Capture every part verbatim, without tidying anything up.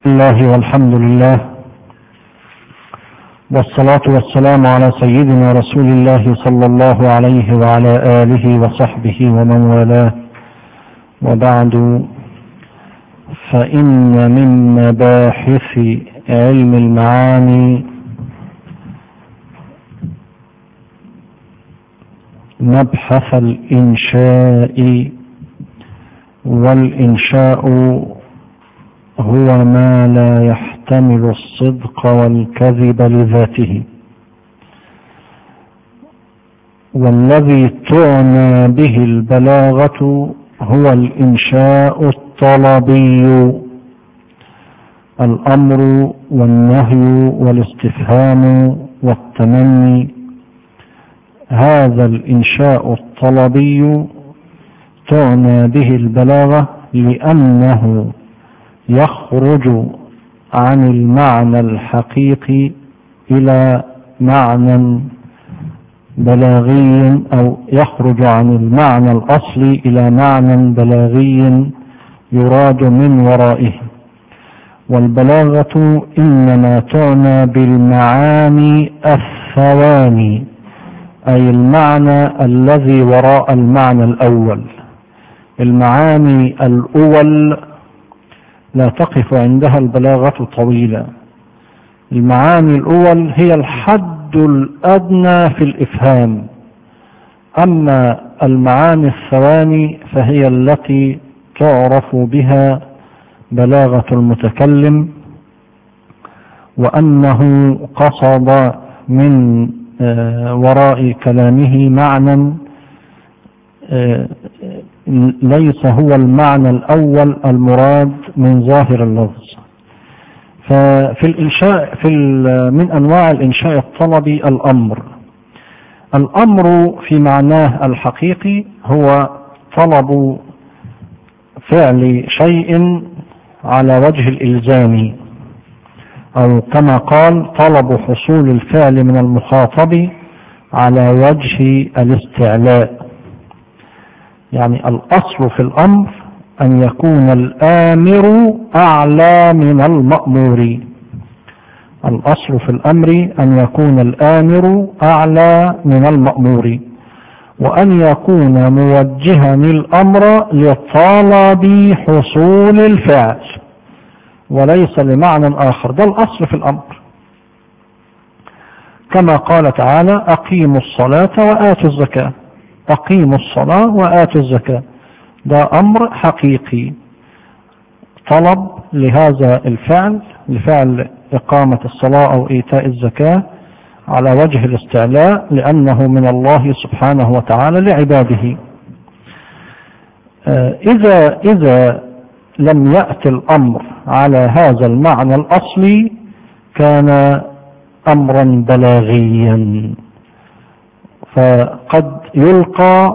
الله والحمد لله والصلاة والسلام على سيدنا رسول الله صلى الله عليه وعلى آله وصحبه ومن والاه، وبعد، فإن من مباحث علم المعاني مبحث الإنشاء، والإنشاء هو ما لا يحتمل الصدق والكذب لذاته، والذي تعنى به البلاغة هو الإنشاء الطلبي، الأمر والنهي والاستفهام والتمني. هذا الإنشاء الطلبي تعنى به البلاغة لأنه يخرج عن المعنى الحقيقي إلى معنى بلاغي، أو يخرج عن المعنى الأصلي إلى معنى بلاغي يراد من ورائه. والبلاغة إنما تعنى بالمعاني الثواني، أي المعنى الذي وراء المعنى الأول. المعاني الأول لا تقف عندها البلاغة طويلة. المعاني الأول هي الحد الأدنى في الإفهام، أما المعاني الثواني فهي التي تعرف بها بلاغة المتكلم، وأنه قصد من وراء كلامه معنى ليس هو المعنى الأول المراد من ظاهر اللفظ. ففي الإنشاء في من أنواع الإنشاء الطلبي الأمر. الأمر في معناه الحقيقي هو طلب فعل شيء على وجه الإلزام، أو كما قال طلب حصول الفعل من المخاطب على وجه الاستعلاء. يعني الأصل في الأمر أن يكون الآمر أعلى من المأمور. الأصل في الأمر أن يكون الآمر أعلى من المأمور، وأن يكون موجها الأمر لطلب حصول الفعل وليس لمعنى آخر. ده الأصل في الأمر، كما قال تعالى: أقيموا الصلاة وآتوا الزكاة. أقيموا الصلاة وآتوا الزكاة، ده أمر حقيقي، طلب لهذا الفعل، لفعل إقامة الصلاة أو إيتاء الزكاة على وجه الاستعلاء، لأنه من الله سبحانه وتعالى لعباده. إذا إذا لم يأتي الأمر على هذا المعنى الأصلي كان أمرا بلاغيا، فقد يلقى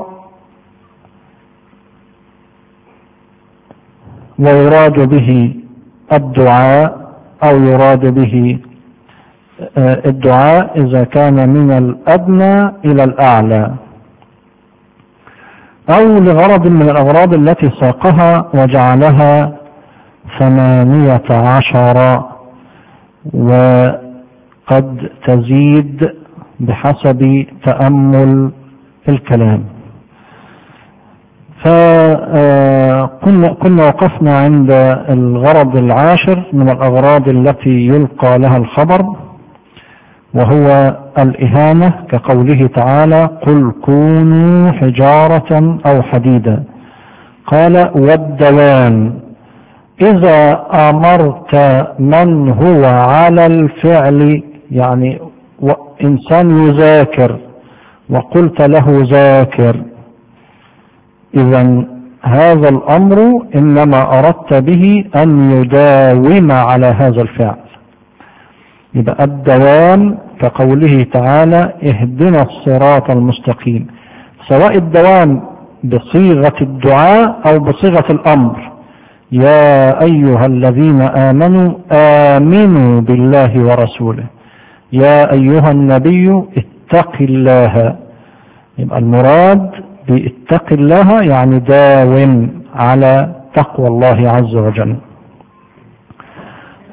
ويراد به الدعاء، أو يراد به الدعاء إذا كان من الأدنى إلى الأعلى، أو لغرض من الأغراض التي ساقها وجعلها ثمانية عشر، وقد تزيد بحسب تأمل الكلام. فكنا كنا وقفنا عند الغرض العاشر من الأغراض التي يلقى لها الخبر، وهو الإهانة، كقوله تعالى: قل كونوا حجارة أو حديدا. قال: والدوام. إذا أمرت من هو على الفعل، يعني إنسان يذاكر وقلت له ذاكر، إذن هذا الأمر إنما أردت به أن يداوم على هذا الفعل. يبقى الدوام كقوله تعالى: اهدنا الصراط المستقيم، سواء الدوام بصيغة الدعاء أو بصيغة الأمر: يا أيها الذين آمنوا آمنوا بالله ورسوله، يا أيها النبي اتق الله. يبقى المراد باتق الله يعني داوم على تقوى الله عز وجل.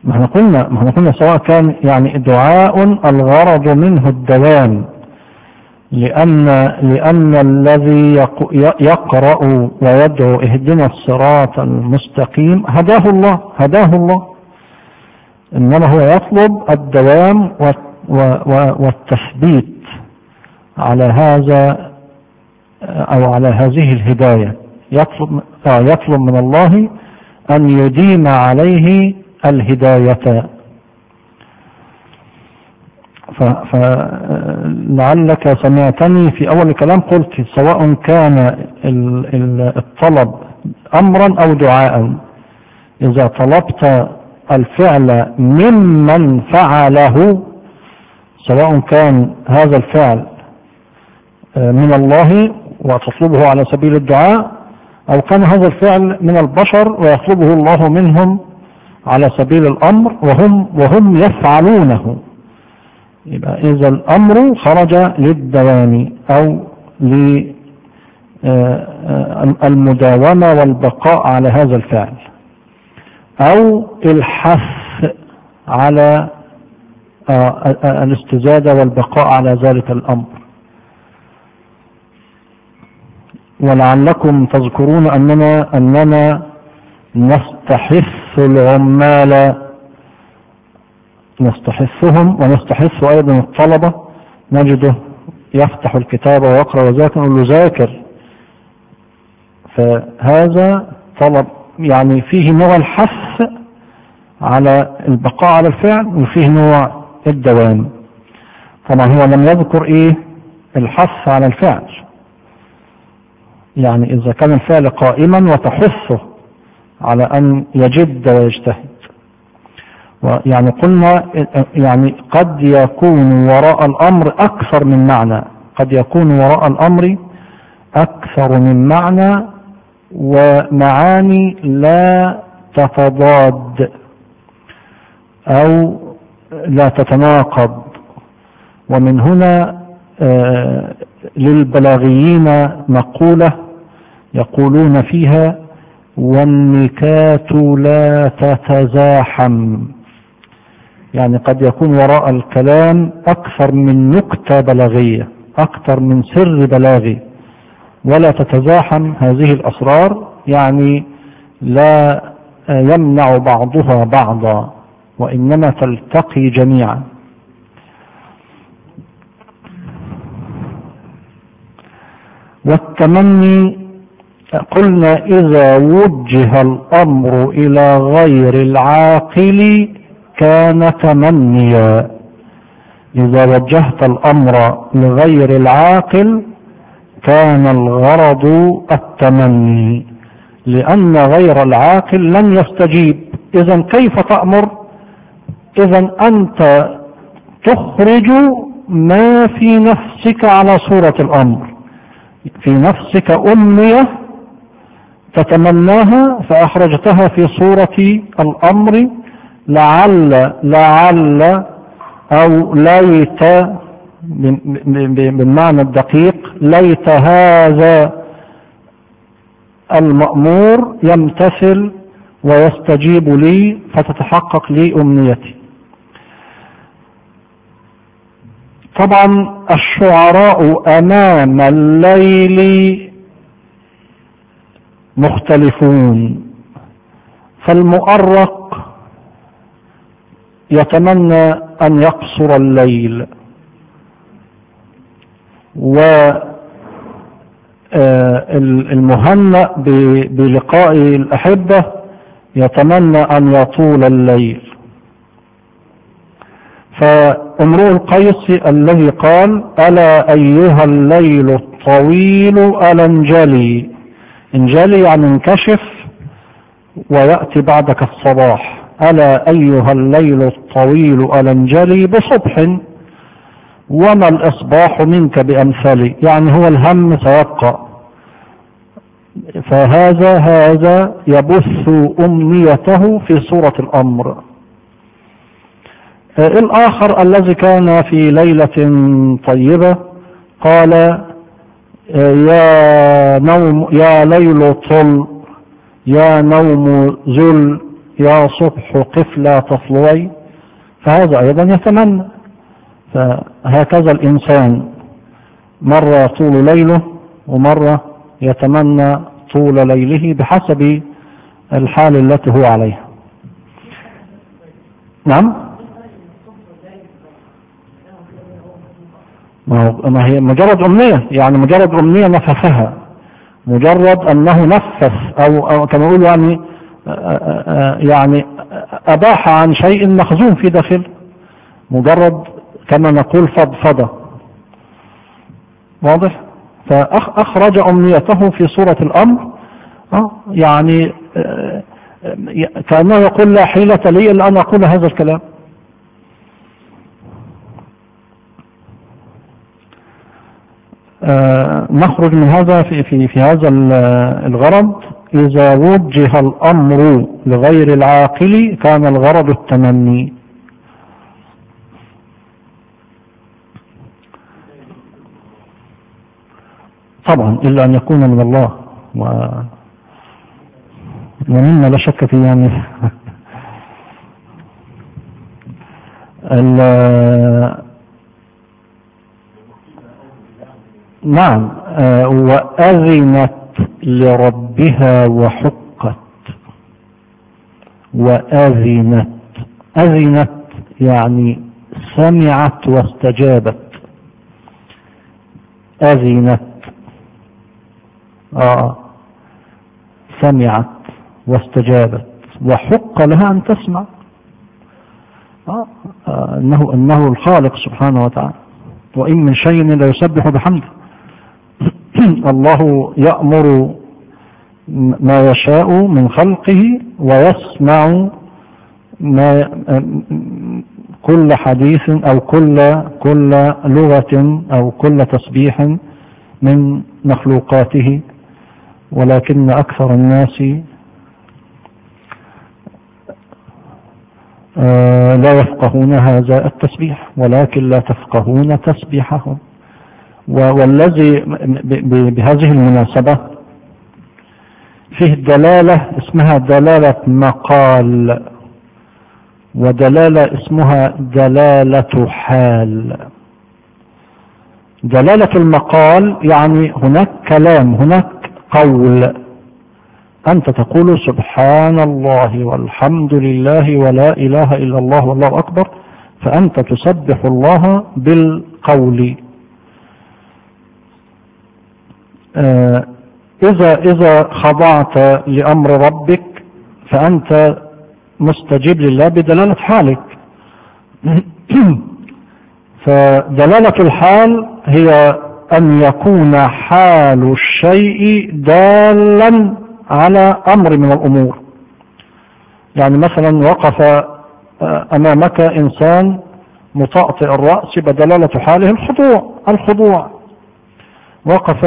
ما احنا قلنا ما احنا قلنا سواء كان يعني دعاء الغرض منه الدوام، لأن لأن الذي يقرأ ويدعو اهدنا الصراط المستقيم هداه الله هداه الله، إنما هو يطلب الدوام والتثبيت على هذا أو على هذه الهداية، يطلب يطلب من الله أن يديم عليه الهداية. فلعلك سمعتني في أول الكلام قلت سواء كان الطلب أمرا أو دعاء، إذا طلبت الفعل ممن فعله، سواء كان هذا الفعل من الله وتطلبه على سبيل الدعاء، أو كان هذا الفعل من البشر ويطلبه الله منهم على سبيل الأمر وهم وهم يفعلونه، يبقى إذا الأمر خرج للدوام أو للمداومة والبقاء على هذا الفعل، أو الحث على الاستزادة والبقاء على ذلك الأمر. ولعلكم تذكرون أننا أننا نستحث العمال، نستحثهم ونستحث أيضا الطلبة، نجده يفتح الكتاب ويقرأ وذاكر نقول له ذاكر، فهذا طلب يعني فيه نوع الحث على البقاء على الفعل وفيه نوع الدوام. طبعا هو لم يذكر ايه الحث على الفعل، يعني إذا كان الفعل قائما وتحثه على أن يجد ويجتهد. يعني قلنا يعني قد يكون وراء الأمر أكثر من معنى، قد يكون وراء الأمر أكثر من معنى ومعاني لا تتضاد أو لا تتناقض. ومن هنا آه للبلاغيين مقولة يقولون فيها والنكات لا تتزاحم، يعني قد يكون وراء الكلام أكثر من نكتة بلاغية، أكثر من سر بلاغي، ولا تتزاحم هذه الأسرار، يعني لا يمنع بعضها بعضا وإنما تلتقي جميعا. والتمني قلنا إذا وجه الأمر إلى غير العاقل كان تمنيا، إذا وجهت الأمر لغير العاقل كان الغرض التمني، لأن غير العاقل لن يستجيب. إذن كيف تأمر؟ إذن أنت تخرج ما في نفسك على صورة الأمر، في نفسك أمنية تتمناها فأخرجتها في صورة الأمر، لعل لعل أو ليت بالمعنى الدقيق، ليت هذا المأمور يمتثل ويستجيب لي فتتحقق لي أمنيتي. طبعا الشعراء أمام الليل مختلفون، فالمؤرق يتمنى أن يقصر الليل، والمهنأ بلقاء الأحبة يتمنى أن يطول الليل. فامرؤ القيس الذي قال ألا أيها الليل الطويل ألا انجلي، انجلي يعني انكشف ويأتي بعدك الصباح، ألا أيها الليل الطويل ألا انجلي بصبح وما الإصباح منك بأمثالي، يعني هو الهم سيبقى. فهذا هذا يبث أمنيته في صورة الأمر. الآخر الذي كان في ليلة طيبة قال يا نوم يا ليل طل، يا نوم ذل، يا صبح قف لا تطلعي، فهذا أيضا يتمنى. فهكذا الإنسان مرة طول ليله ومرة يتمنى طول ليله بحسب الحال التي هو عليها. نعم، ما هي مجرد أمنية، يعني مجرد أمنية نفسها، مجرد أنه نفس أو, أو كما يقول يعني يعني أباح عن شيء مخزون في داخل، مجرد كما نقول فضفضة. واضح؟ فأخرج أمنيته في صورة الأمر، يعني كأنه يقول لا حيلة لي إلا أن أقول هذا الكلام. آه نخرج من هذا في, في, في هذا الغرض: إذا وجه الأمر لغير العاقل كان الغرض التمني. طبعا إلا أن يكون من الله، ومما لا شك فيه يعني نعم. آه وأذنت لربها وحقت. وأذنت، أذنت يعني سمعت واستجابت. أذنت آه سمعت واستجابت، وحق لها أن تسمع. آه آه إنه, إنه الخالق سبحانه وتعالى، وإن من شيء لا يسبح بحمده. الله يأمر ما يشاء من خلقه ويسمع ما كل حديث أو كل كل لغة أو كل تسبيح من مخلوقاته، ولكن أكثر الناس لا يفقهون هذا التسبيح، ولكن لا تفقهون تسبيحهم. والذي بهذه المناسبة فيه دلالة اسمها دلالة مقال، ودلالة اسمها دلالة حال. دلالة المقال يعني هناك كلام، هناك قول، أنت تقول سبحان الله والحمد لله ولا إله إلا الله والله أكبر، فأنت تسبح الله بالقول. آه إذا إذا خضعت لأمر ربك فأنت مستجيب لله بدلالة حالك. فدلالة الحال هي أن يكون حال الشيء دالا على أمر من الأمور. يعني مثلا وقف أمامك إنسان مطأطئ الرأس، بدلالة حاله الخضوع الخضوع وقف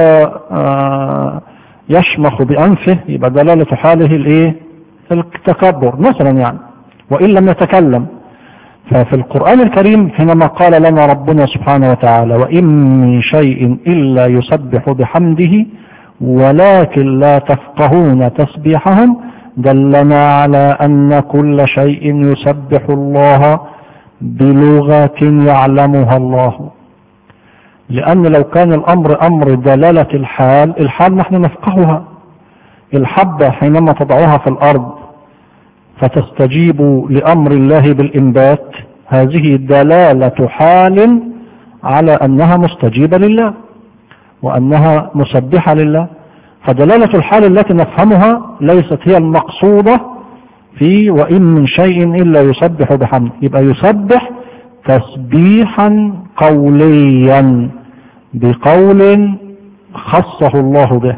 يشمخ بأنفه، يبقى دلالة حاله الايه؟ التكبر مثلا يعني، وإن لم يتكلم. ففي القرآن الكريم حينما قال لنا ربنا سبحانه وتعالى وإن من شيء إلا يسبح بحمده ولكن لا تفقهون تسبيحهم، دلنا على أن كل شيء يسبح الله بلغة يعلمها الله. لأن لو كان الأمر أمر دلالة الحال، الحال نحن نفقهها. الحبة حينما تضعها في الأرض فتستجيب لأمر الله بالإنبات، هذه دلالة حال على أنها مستجيبة لله وأنها مسبحة لله. فدلالة الحال التي نفهمها ليست هي المقصودة في وإن من شيء إلا يسبح بحمده. يبقى يسبح تسبيحا قوليا بقول خصه الله به.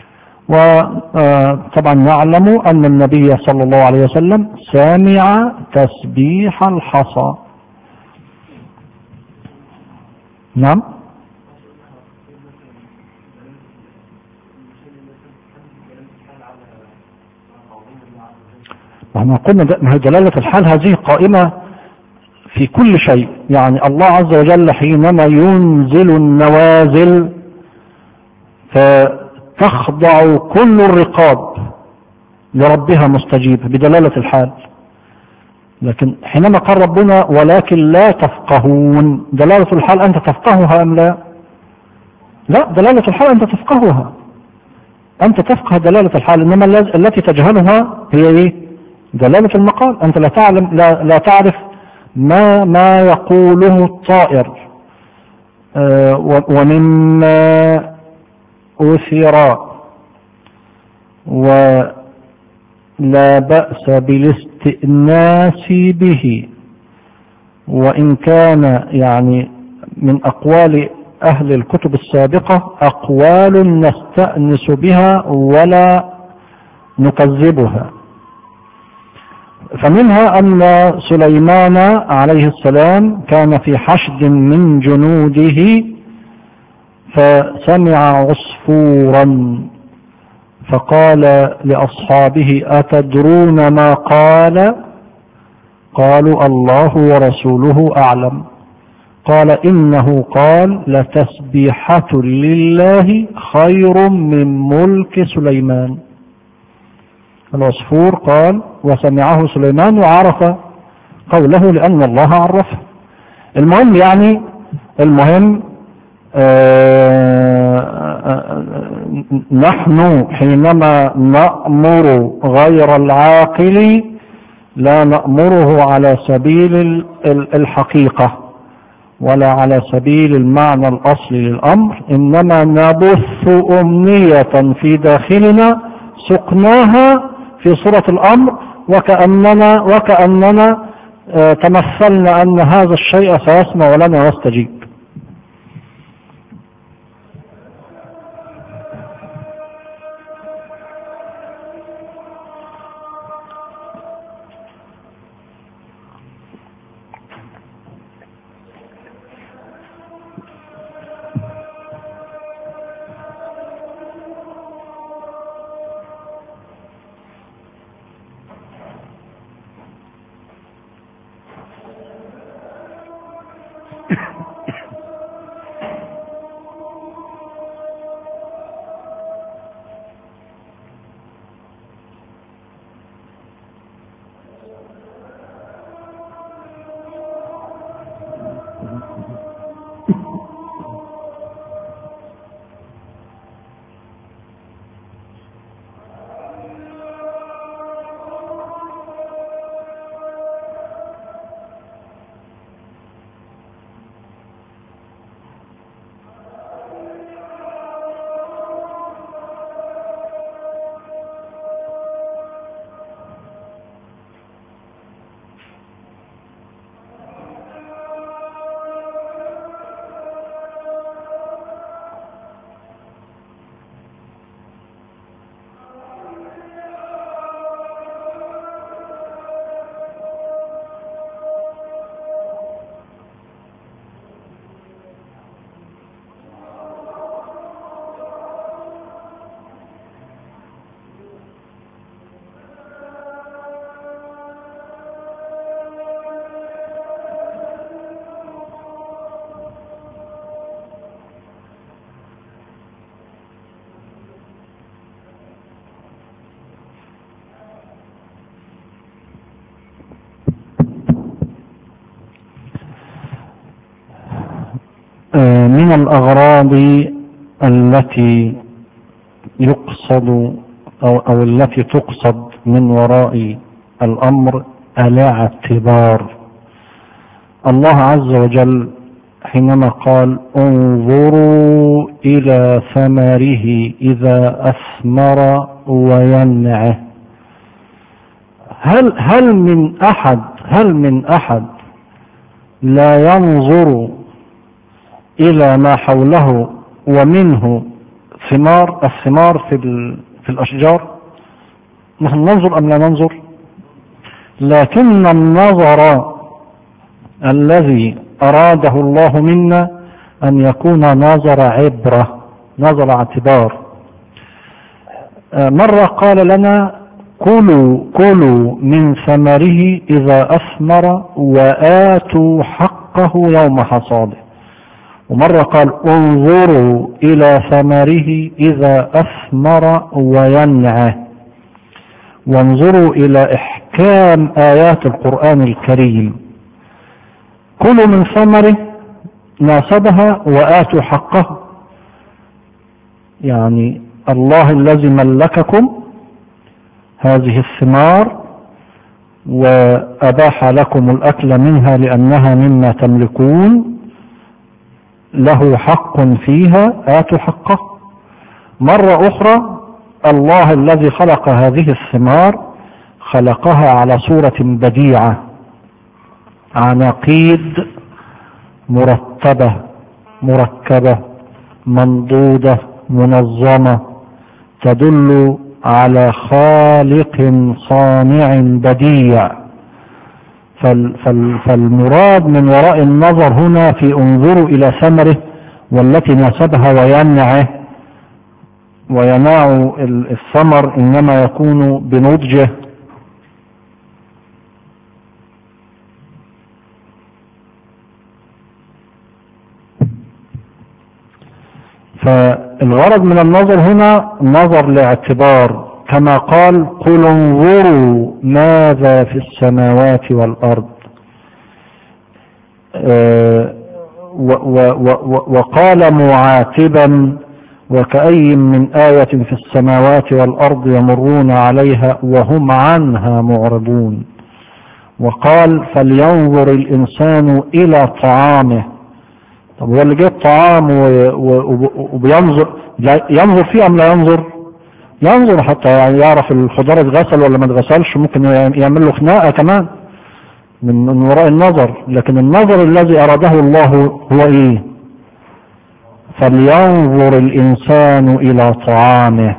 وطبعا نعلم أن النبي صلى الله عليه وسلم سمع تسبيح الحصى. نعم. وما قلنا دلالة الحال هذه قائمة في كل شيء. يعني الله عز وجل حينما ينزل النوازل فتخضع كل الرقاب لربها مستجيبة بدلالة الحال. لكن حينما قال ربنا ولكن لا تفقهون، دلالة الحال أنت تفقهها أم لا؟ لا، دلالة الحال أنت تفقهها، أنت تفقه دلالة الحال، إنما التي تجهلها هي إيه؟ دلالة المقال. أنت لا تعلم لا, لا تعرف ما ما يقوله الطائر. آه ومما أثر ولا بأس بالاستئناس به، وإن كان يعني من أقوال أهل الكتب السابقة أقوال نستأنس بها ولا نكذبها. فمنها أن سليمان عليه السلام كان في حشد من جنوده فسمع عصفورا فقال لأصحابه أتدرون ما قال؟ قالوا الله ورسوله أعلم. قال إنه قال لتسبيحة لله خير من ملك سليمان. العصفور قال وسمعه سليمان وعرف قوله لأن الله عرفه. المهم يعني المهم آآ آآ نحن حينما نأمر غير العاقل لا نأمره على سبيل الحقيقة ولا على سبيل المعنى الأصلي للأمر، إنما نبث أمنية في داخلنا سقناها في صورة الأمر، وكأننا وكأننا تمثلنا أن هذا الشيء سيسمع لنا ويستجيب. من الأغراض التي يقصد أو, أو التي تقصد من وراء الأمر الاعتبار. الله عز وجل حينما قال انظروا إلى ثمره إذا أثمر وينعه، هل هل من أحد هل من أحد لا ينظر إلى ما حوله ومنه ثمار الثمار في في الأشجار؟ نحن ننظر أم لا ننظر؟ لكن النظر الذي أراده الله منا أن يكون نظر عبرة، نظر اعتبار. مرة قال لنا كلوا كلوا من ثمره إذا أثمر وآتوا حقه يوم حصاده، ومرة قال انظروا إلى ثمره إذا أثمر وينعه. وانظروا إلى إحكام آيات القرآن الكريم. كلوا من ثمره ناسبها وآتوا حقه. يعني الله الذي ملككم هذه الثمار وأباح لكم الأكل منها لأنها مما تملكون له حق فيها، آتوا حقه. مرة أخرى الله الذي خلق هذه الثمار خلقها على صورة بديعة، عناقيد مرتبة مركبة منضودة منظمة، تدل على خالق صانع بديع. فالمراد من وراء النظر هنا في انظروا إلى ثمره والتي ناسبها وينعه، ويناع الثمر إنما يكون بنضجه. فالغرض من النظر هنا نظر لاعتبار، كما قال قل انظروا ماذا في السماوات والأرض. أه وقال معاتبا وكأي من آية في السماوات والأرض يمرون عليها وهم عنها معرضون. وقال فلينظر الإنسان إلى طعامه. طب هو اللي جايب طعام وبينظر ينظر فيه أم لا ينظر؟ ينظر حتى يعرف الخضار اتغسل ولا ما اتغسلش، ممكن يعمل له خناقة كمان من وراء النظر. لكن النظر الذي أراده الله هو إيه؟ فلينظر الإنسان إلى طعامه.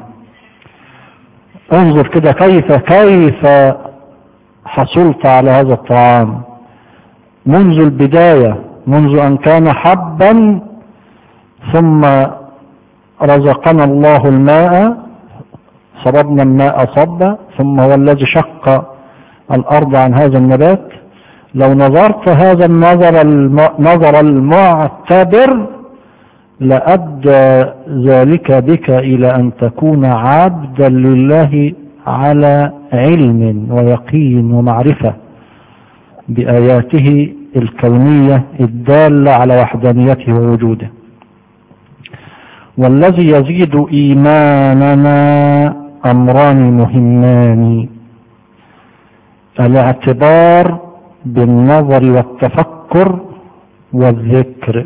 انظر كده كيف كيف حصلت على هذا الطعام منذ البداية، منذ أن كان حبا ثم رزقنا الله الماء صببنا الماء صبا ثم هو الذي شق الأرض عن هذا النبات. لو نظرت هذا النظر النظر المعتبر لأدى ذلك بك إلى أن تكون عبدا لله على علم ويقين ومعرفة بآياته الكونية الدالة على وحدانيته ووجوده. والذي يزيد إيماننا أمران مهمان: الاعتبار بالنظر والتفكر والذكر.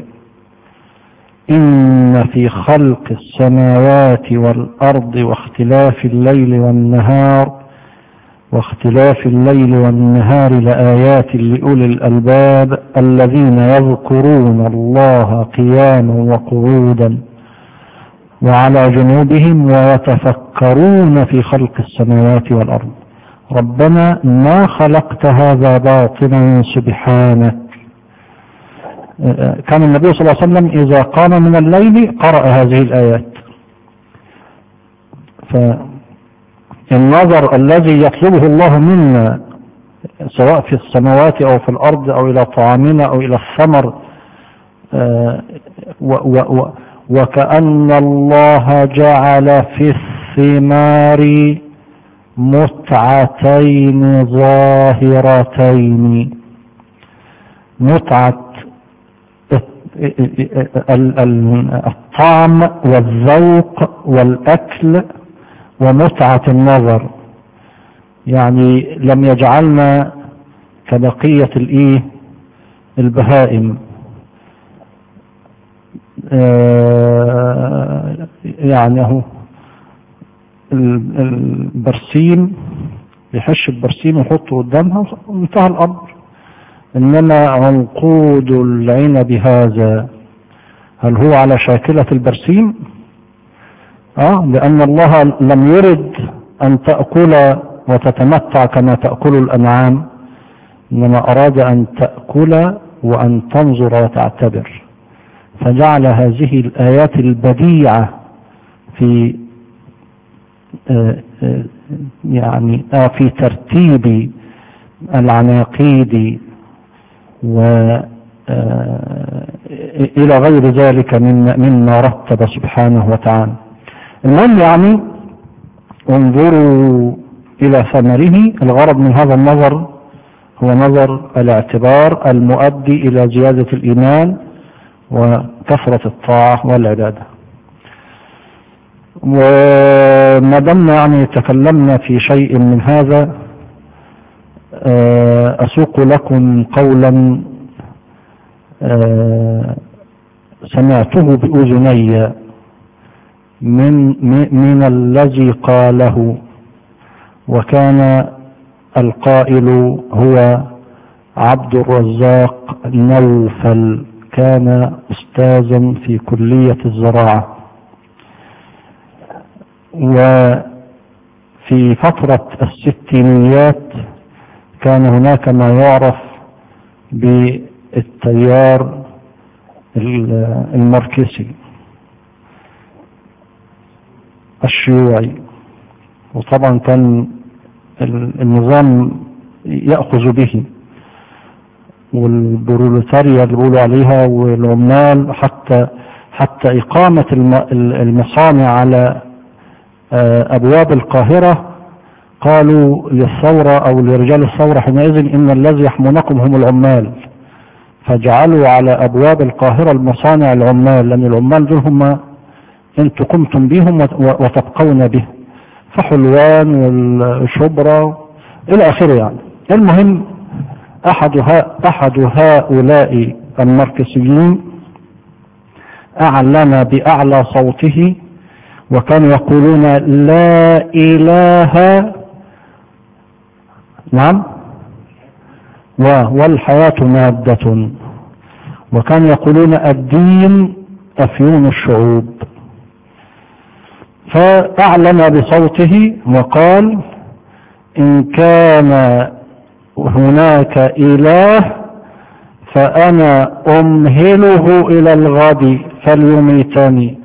إن في خلق السماوات والأرض واختلاف الليل والنهار واختلاف الليل والنهار لآيات لأولي الألباب الذين يذكرون الله قياما وقعودا وعلى جنوبهم ويتفكرون في خلق السماوات والأرض. ربنا ما خلقت هذا باطلا سبحانك. كان النبي صلى الله عليه وسلم إذا قام من الليل قرأ هذه الآيات. فالنظر الذي يطلبه الله منا سواء في السماوات أو في الأرض أو إلى طعامنا أو إلى الثمر، وكأن الله جعل في الثمار متعتين ظاهرتين: متعة الطعم والذوق والأكل ومتعة النظر. يعني لم يجعلنا كبقية الإيه البهائم. آه يعني اهو البرسيم يحش البرسيم ويحطه قدامها وانتهى الأمر. إنما عنقود العنب هذا هل هو على شاكلة البرسيم؟ آه لأن الله لم يرد أن تأكل وتتمتع كما تأكل الأنعام، إنما أراد أن تأكل وأن تنظر وتعتبر، فجعل هذه الآيات البديعة في آه آه يعني آه في ترتيب العناقيد وإلى غير ذلك مما رتب سبحانه وتعالى. المهم يعني انظروا إلى ثمره. الغرض من هذا النظر هو نظر الاعتبار المؤدي إلى زيادة الإيمان وكثرة الطاعة والعبادة. وما دمنا يعني تكلمنا في شيء من هذا، أسوق لكم قولا سمعته بأذني من من الذي قاله، وكان القائل هو عبد الرزاق نوفل، كان أستاذا في كلية الزراعة. وفي فترة الستينيات كان هناك ما يعرف بالتيار الماركسي الشيوعي، وطبعا كان النظام يأخذ به، والبروليتاريا اللي بيقولوا عليها والعمال، حتى حتى إقامة المصانع على أبواب القاهرة قالوا للثورة أو لرجال الثورة حينئذ إن الذي يحمونكم هم العمال، فجعلوا على أبواب القاهرة المصانع العمال، لأن العمال دول هم أنتم قمتم بهم وتبقون به، فحلوان والشبرا إلى آخره. يعني المهم أحد, أحد هؤلاء الماركسيين أعلن بأعلى صوته، وكانوا يقولون لا إله نعم والحياة مادة، وكانوا يقولون الدين أفيون الشعوب. فأعلن بصوته وقال إن كان هناك إله فأنا أمهله إلى الغد فليميتني.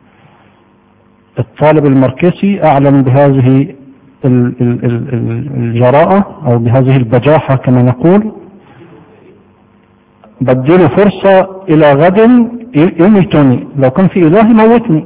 الطالب الماركسي أعلن بهذه الجراءة أو بهذه البجاحة كما نقول، بديله فرصة إلى غد يميتني، لو كان في إله موتني.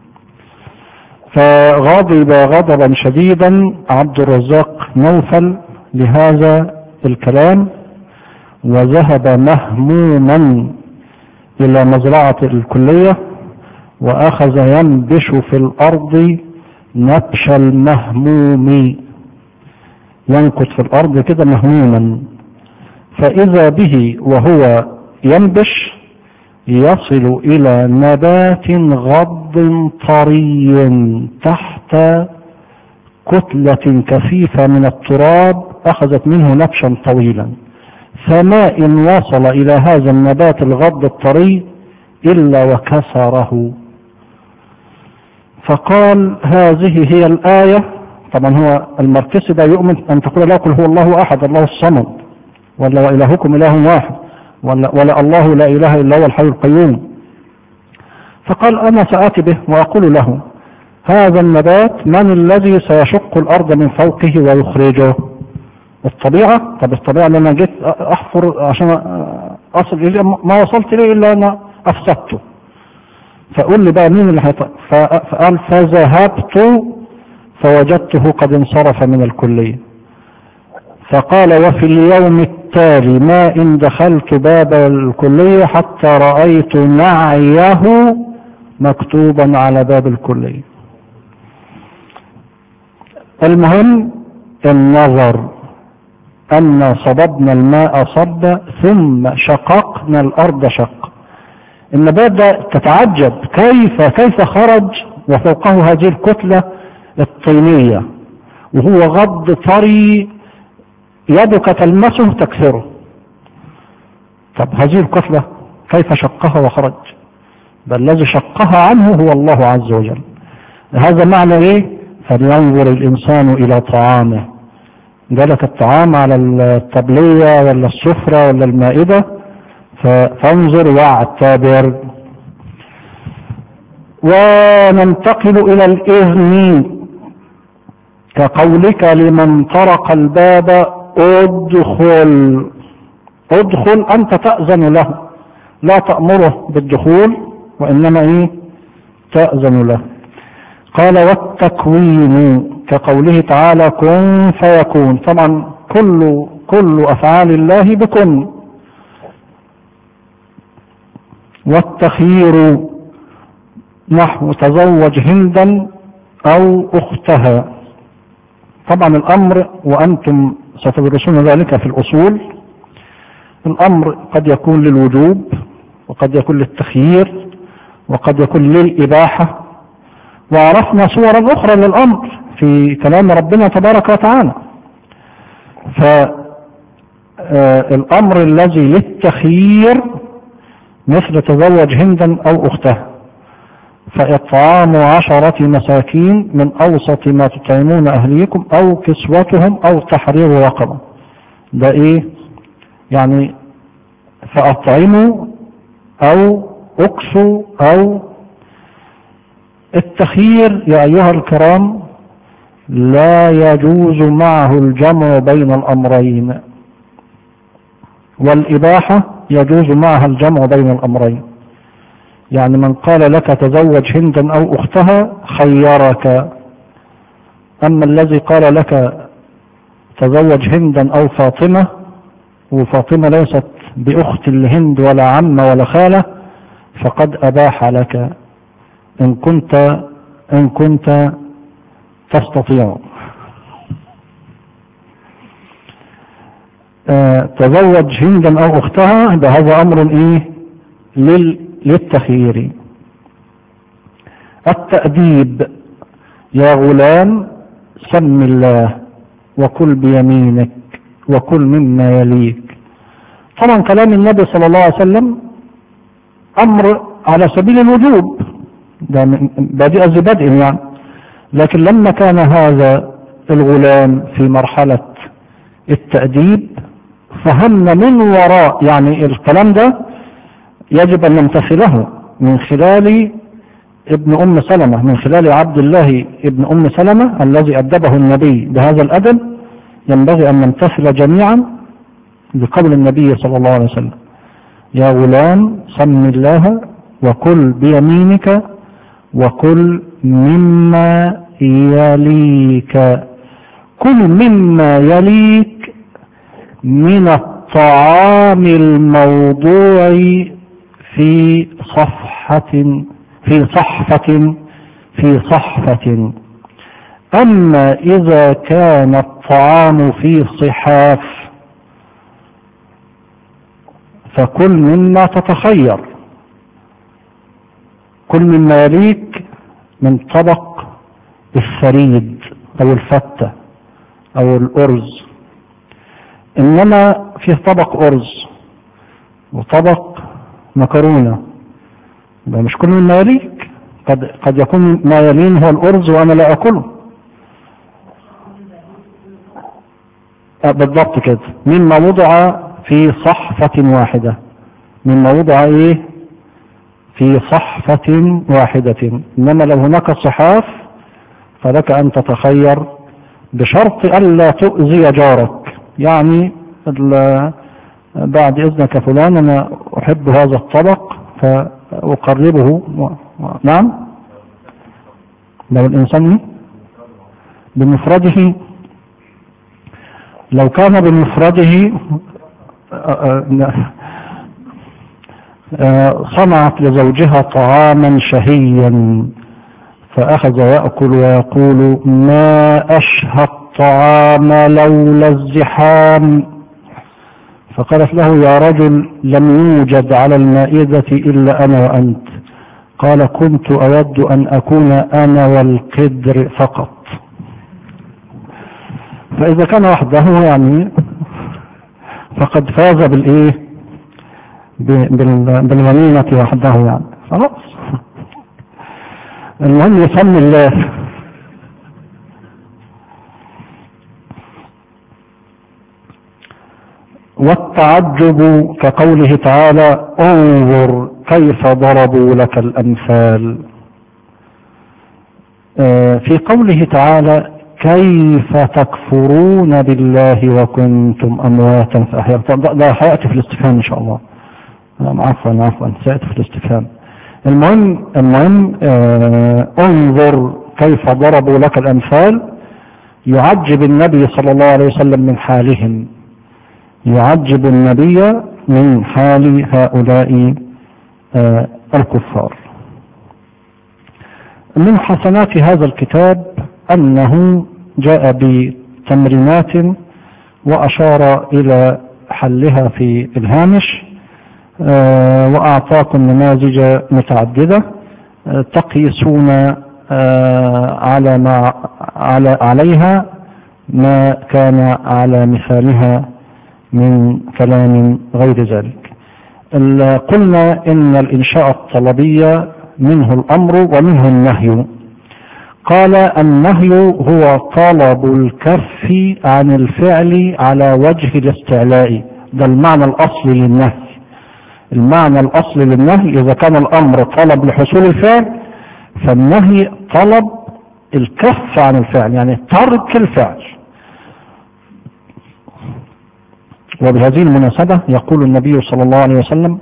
فغضب غضبا شديدا عبد الرزاق نوفل لهذا الكلام، وذهب مهموما إلى مزرعة الكلية، وأخذ ينبش في الأرض نبش المهموم، ينكت في الأرض كده مهموما، فإذا به وهو ينبش يصل إلى نبات غض طري تحت كتلة كثيفة من التراب أخذت منه نبشا طويلا، فما إن وصل إلى هذا النبات الغض الطري إلا وكسره. فقال هذه هي الآية. طبعا هو الماركسي ده يؤمن أن تقول لا قل هو الله أحد الله الصمد، ولا وإلهكم إله واحد، ولا, ولا الله لا إله إلا هو الحي القيوم. فقال أنا سآتي به وأقول له هذا النبات من الذي سيشق الأرض من فوقه ويخرجه؟ الطبيعة. طب الطبيعة لما جيت أحفر عشان أصل إليه ما وصلت إليه إلا أنا أفسدته، فقول لي بقى مين اللي هيطلع؟ فقال فذهبت فوجدته قد انصرف من الكلية. فقال وفي اليوم التالي ما إن دخلت باب الكلية حتى رأيت نعيه مكتوبا على باب الكلية. المهم النظر أن صببنا الماء صبا ثم شققنا الأرض شق. النبات ده تتعجب كيف كيف خرج وفوقه هذه الكتلة الطينية وهو غض طري يدك تلمسه تكسره. طب هذه الكتلة كيف شقها وخرج؟ بل الذي شقها عنه هو الله عز وجل. هذا معنى ايه؟ فلينظر الإنسان إلى طعامه. جالك الطعام على الطبلية ولا السفرة ولا المائدة، فانظر واعتبر. وننتقل إلى الإذن كقولك لمن طرق الباب ادخل. ادخل أنت تأذن له، لا تأمره بالدخول وإنما إيه؟ تأذن له. قال والتكوين كقوله تعالى كن فيكون. طبعا كل كل أفعال الله بكن. والتخيير نحو تزوج هندا أو أختها. طبعا الأمر وأنتم ستدرسون ذلك في الأصول، الأمر قد يكون للوجوب وقد يكون للتخيير وقد يكون للإباحة، وعرفنا صورا أخرى للأمر في كلام ربنا تبارك وتعالى. فالأمر الذي للتخيير مثل تزوج هندا أو أختها، فإطعام عشرة مساكين من أوسط ما تطعمون أهليكم أو كسوتهم أو تحرير رقبة. ده إيه يعني؟ فأطعموا أو أكسوا أو. التخيير يا أيها الكرام لا يجوز معه الجمع بين الأمرين، والإباحة يجوز معها الجمع بين الأمرين. يعني من قال لك تزوج هندا أو أختها خيرك، أما الذي قال لك تزوج هندا أو فاطمة، وفاطمة ليست بأخت لهند ولا عم ولا خالة، فقد أباح لك إن كنت إن كنت تستطيع. آه تزوج هندا أو أختها، ده هذا أمر إيه لل للتخيير. التأديب يا غلام سم الله وكل بيمينك وكل مما يليك. طبعا كلام النبي صلى الله عليه وسلم أمر على سبيل الوجوب، ده بادئ بدء يعني، لكن لما كان هذا الغلام في مرحلة التأديب فهم من وراء، يعني الكلام ده يجب أن نمتثله من خلال ابن أم سلمة، من خلال عبد الله ابن أم سلمة الذي أدبه النبي بهذا الأدب. ينبغي أن نمتثل جميعا بقول النبي صلى الله عليه وسلم يا غلام سم الله وكل بيمينك وكل مما يليك. كل مما يليك من الطعام الموضوع في صفحة في صحفة في صحفة. أما إذا كان الطعام في صحاف فكل مما تتخير. كل مما يليك من طبق الثريد أو الفتة أو الأرز، إنما فيه طبق أرز وطبق مكرونة، مش كل مما يليك. قد, قد يكون ما يلين هو الأرز وأنا لا أكله. بالضبط كده، مما وضع في صحفة واحدة، مما وضع إيه في صحفة واحدة. إنما لو هناك صحاف فلك أن تتخير بشرط ألا تؤذي جارك. يعني بعد إذنك فلان أنا أحب هذا الطبق فأقربه. نعم، لو الإنسان بمفرده، لو كان بمفرده صنعت لزوجها طعاما شهيا فأخذ يأكل ويقول ما أشهى الطعام لولا الزحام، فقالت له يا رجل لم يوجد على المائدة إلا أنا وأنت. قال كنت أود أن أكون أنا والقدر فقط. فإذا كان وحده يعني فقد فاز بالإيه بالغنيمة وحده يعني، خلاص. المهم يسمي الله. والتعجب كقوله تعالى انظر كيف ضربوا لك الأمثال. في قوله تعالى كيف تكفرون بالله وكنتم أمواتا فأحياكم، ده هيأتي في الاستفهام إن شاء الله. عفوا عفوا سيأتي في الاستفهام. المهم المهم آه انظر كيف ضربوا لك الأمثال، يعجب النبي صلى الله عليه وسلم من حالهم، يعجب النبي من حال هؤلاء آه الكفار. من حسنات هذا الكتاب أنه جاء بتمرينات وأشار إلى حلها في الهامش، آه وأعطاكم نماذج متعددة آه تقيسون آه على ما على عليها ما كان على مثالها من كلام غير ذلك. قلنا إن الإنشاء الطلبية منه الأمر ومنه النهي. قال النهي هو طلب الكف عن الفعل على وجه الاستعلاء، ده المعنى الأصلي للنهي. المعنى الأصلي للنهي إذا كان الأمر طلب لحصول الفعل، فالنهي طلب الكف عن الفعل، يعني ترك الفعل. وبهذه المناسبة يقول النبي صلى الله عليه وسلم: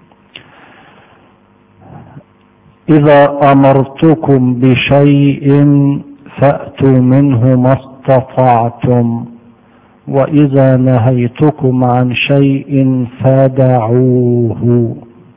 إذا أمرتكم بشيء فأتوا منه ما استطعتم، وإذا نهيتكم عن شيء فدعوه.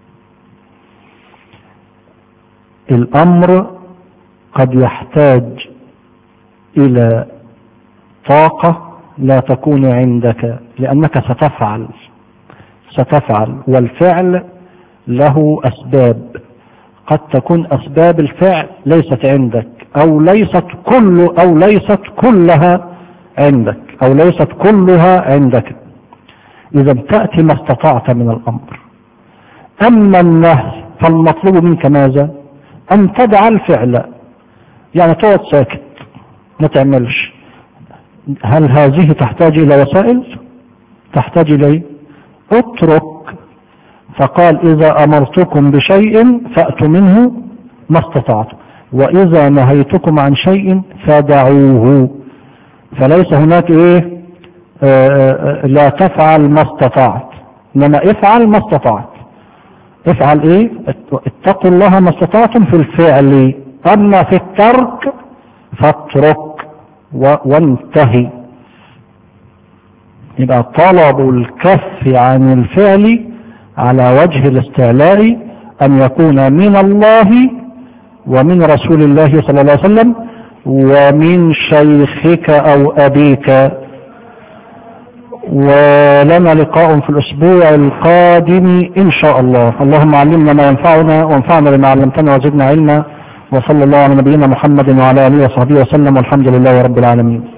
الأمر قد يحتاج إلى طاقة لا تكون عندك، لأنك ستفعل ستفعل والفعل له أسباب، قد تكون أسباب الفعل ليست عندك، أو ليست كل أو ليست كلها عندك أو ليست كلها عندك. إذا تأتي ما استطعت من الأمر. أما النهي فالمطلوب منك ماذا؟ أن تدع الفعل، يعني تقعد ساكت ما تعملش. هل هذه تحتاج إلى وسائل؟ تحتاج إليه؟ اترك. فقال: إذا أمرتكم بشيء فأتوا منه ما استطعتم، وإذا نهيتكم عن شيء فدعوه. فليس هناك إيه آه لا تفعل ما استطعت، إنما افعل ما استطعت. افعل إيه؟ اتقوا الله ما استطعتم في الفعل، أما في الترك فاترك وانتهي. يبقى طلب الكف عن الفعل على وجه الاستعلاء أن يكون من الله ومن رسول الله صلى الله عليه وسلم ومن شيخك أو أبيك. ولنا لقاء في الأسبوع القادم إن شاء الله. اللهم علمنا ما ينفعنا وانفعنا بما علمتنا وزدنا علما، وصلى الله على نبينا محمد وعلى آله وصحبه وسلم، والحمد لله رب العالمين.